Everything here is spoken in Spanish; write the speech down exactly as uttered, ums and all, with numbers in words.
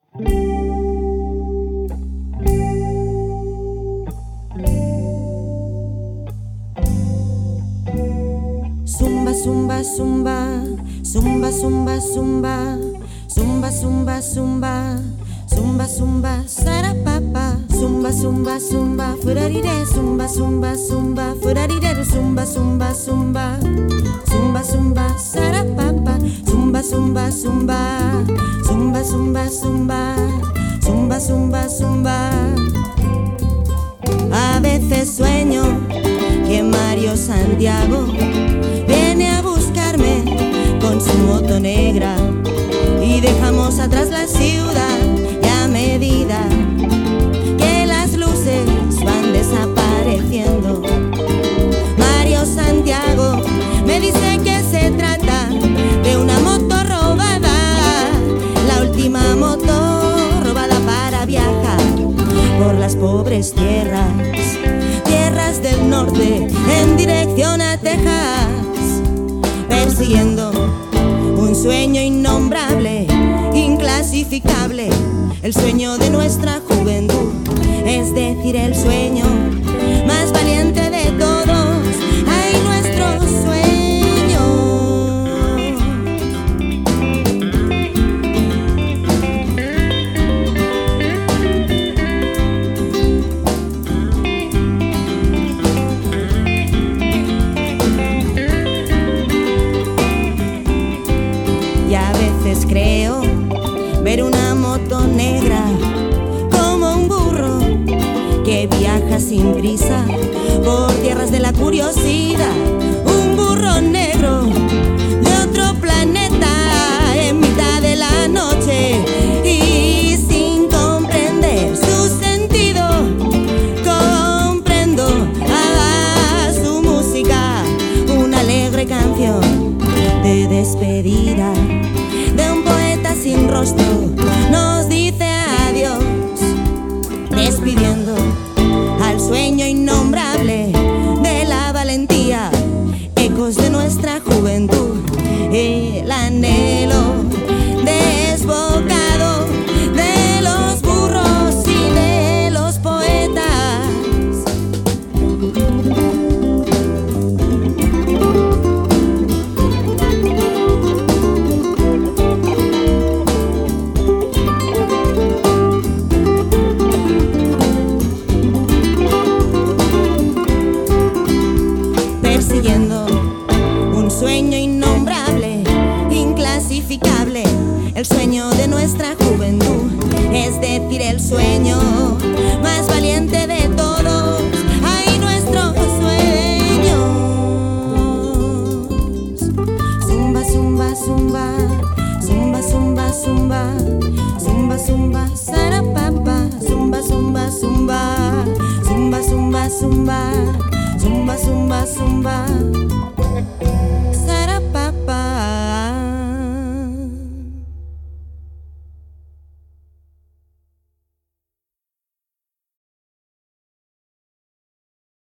Zumba, zumba, zumba, zumba, zumba, zumba, zumba, zumba, zumba, zumba, zumba, sarapapa, zumba, zumba, zumba, furarire, zumba, zumba, zumba, furarire, zumba, zumba, zumba, zumba, zumba, sarapapa, zumba, zumba, zumba, zumba, zumba, zumba, zumba, zumba, zumba. A veces sueño que Mario Santiago viene a buscarme con su moto negra y dejamos atrás la ciudad, y a medida que las luces van desapareciendo, Mario Santiago me dice que se trata de una moto robada, la última moto robada para viajar por las pobres tierras, tierras del norte en dirección a Texas, persiguiendo un sueño innombrable, inclasificable, el sueño de nuestra juventud, es decir, el sueño más valiente de todos. ¡Ay, nuestro sueño! Y a veces creo ver una moto negra como un burro que viaja sin prisa por tierras de la curiosidad, un burro negro de otro planeta en mitad de la noche, y sin comprender su sentido comprendo a su música, una alegre canción de despedida de un poeta sin rostro, nos dice adiós, despidiendo al sueño innombrable de la valentía, ecos de nuestra juventud, el anhelo desbocado de los burros y de los poetas. Persiguiendo un sueño innombrable, inclasificable, el sueño de nuestra juventud, es decir, el sueño más valiente de todos.